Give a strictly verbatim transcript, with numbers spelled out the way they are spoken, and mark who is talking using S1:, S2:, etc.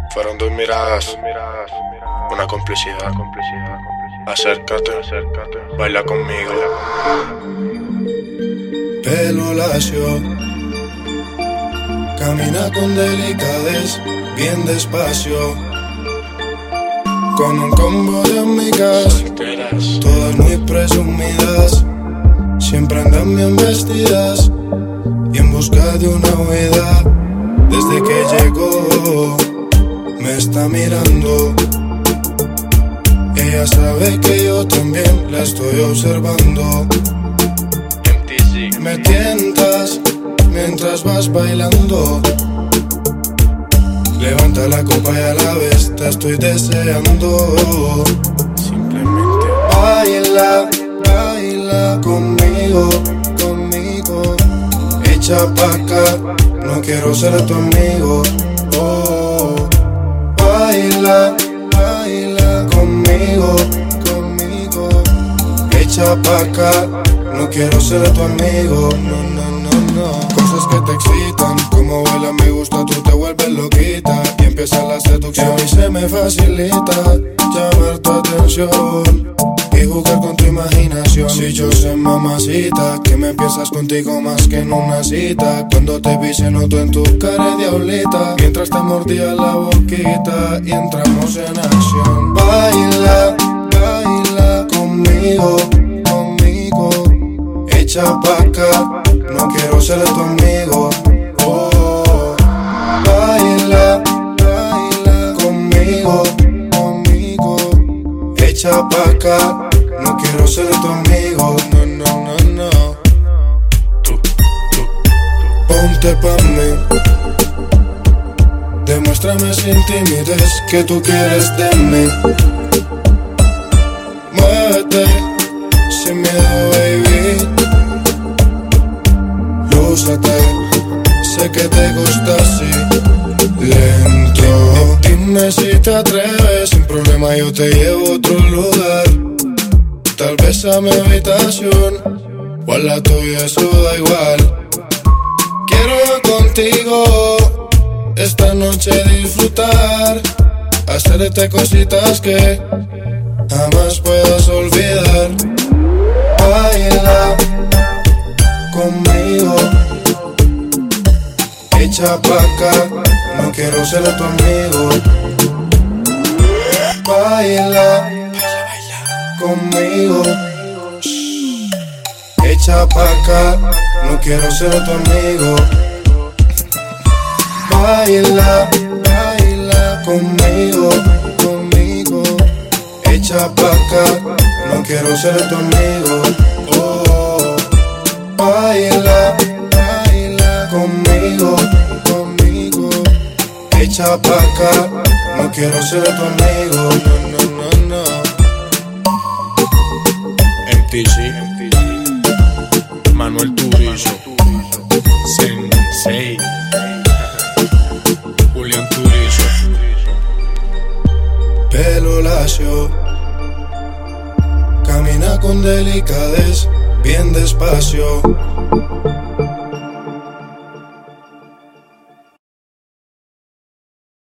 S1: Fueron dos miradas, una complicidad. Acércate, acércate, baila conmigo.
S2: Pelo lacio, camina con delicadez, bien despacio. Con un combo de amigas, todas muy presumidas, siempre andan bien vestidas y en busca de una huida. Desde que llegó, me está mirando. Ella sabe que yo también la estoy observando. Me tientas mientras vas bailando. Levanta la copa y a la vez te estoy deseando.
S1: Simplemente
S2: baila, baila conmigo, conmigo. Echa pa' acá, no quiero ser tu amigo. Oh, baila, baila conmigo, conmigo. Echa pa' acá, no quiero ser tu amigo. No, no, no, no. Cosas que te excitan, como baila me gusta, tú te vuelves loquita. Y empieza la seducción y se me facilita llamar tu atención y jugar con tu imaginación. Si yo sé, mamacita, que me empiezas contigo más que en una cita. Cuando te vi se notó en tu cara diablita, mientras te mordía la boquita y entramos en acción. Baila, baila conmigo, conmigo. Echa pa' acá, no quiero ser tu amigo. Oh, baila, baila conmigo, conmigo. Echa pa' acá, no quiero ser tu amigo. No, no, no, no. Tú, tú, ponte pa' mí. Demuéstrame sin timidez que tú quieres de mí. Muévete sin miedo, baby. Lúzate, sé que te gusta así, lento. Dime si te atreves, sin problema yo te llevo a otro lugar. Tal vez a mi habitación o a la tuya, eso da igual. Quiero contigo esta noche disfrutar, hacerte cositas que jamás puedas olvidar. Baila conmigo, echa pa' acá, no quiero ser tu amigo. Baila, conmigo, echa pa' acá, no quiero ser tu amigo. Baila, baila conmigo, conmigo. Echa pa' acá, no quiero ser tu amigo. Oh, baila, baila conmigo, conmigo. Echa pa' acá, no quiero ser tu amigo. No, no, no, no.
S1: M T G, Manuel Turizo, Sensei, Julián Turizo.
S2: Pelo lacio, camina con delicadez, bien despacio.